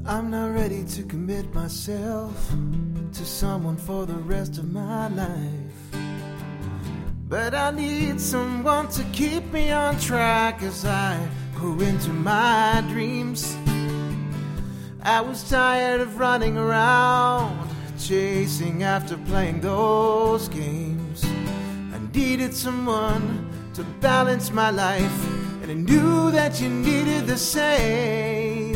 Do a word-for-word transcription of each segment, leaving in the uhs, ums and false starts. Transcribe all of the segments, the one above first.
I'm not ready to commit myself to someone for the rest of my life, but I need someone to keep me on track as I grow into my dreams. I was tired of running around, chasing after playing those games. I needed someone to balance my life, and I knew that you needed the same.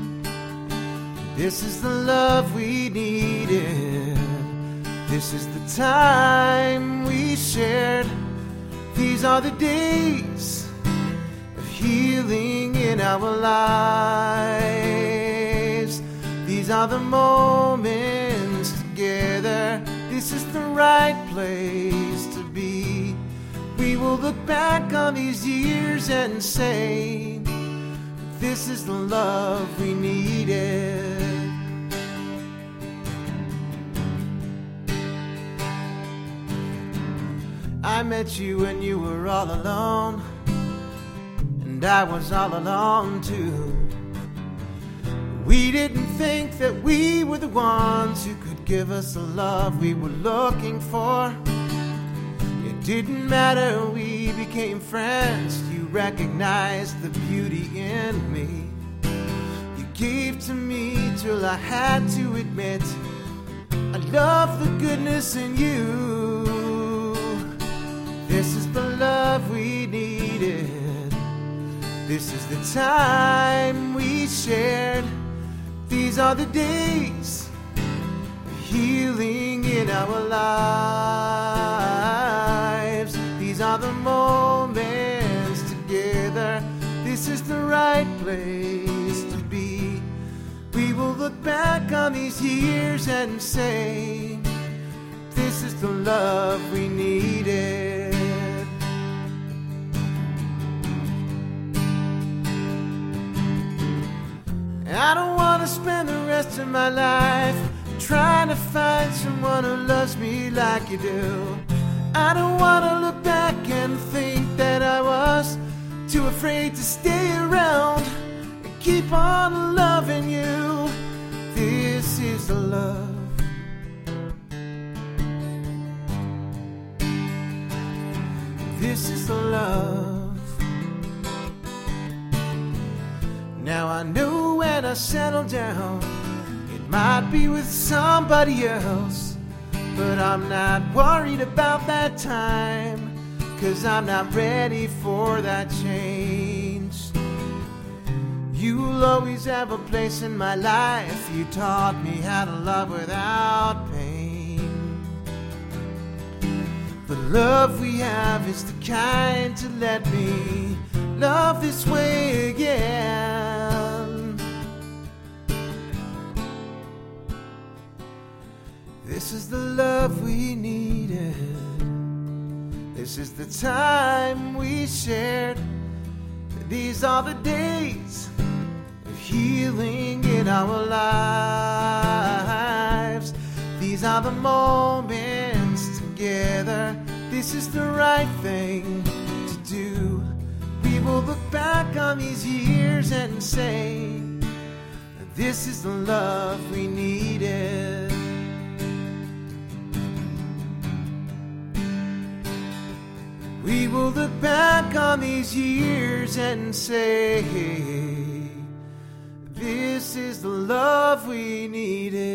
This is the love we needed. This is the time we shared. These are the days of healing in our lives. These are the moments together. This is the right place to be. We will look back on these years and say, this is the love we needed. I met you when you were all alone, and I was all alone too. We didn't think that we were the ones who could give us the love we were looking for. It didn't matter, we became friends. You recognized the beauty in me. You gave to me till I had to admit I love the goodness in you. This is the love we needed. This is the time we shared. These are the days of healing in our lives. These are the moments together. This is the right place to be. We will look back on these years and say, this is the love we needed. I don't want to spend the rest of my life trying to find someone who loves me like you do. I don't want to look back and think that I was too afraid to stay around and keep on loving you. This is the love. This is the love. Now I know when I settle down, it might be with somebody else, but I'm not worried about that time, 'cause I'm not ready for that change. You'll always have a place in my life. You taught me how to love without pain. The love we have is the kind to let me love this way again. This is the love we needed. This is the time we shared. These are the days of healing in our lives. These are the moments together. This is the right thing to do. We will look back on these years and say, this is the love we needed. We will look back on these years and say, this is the love we needed.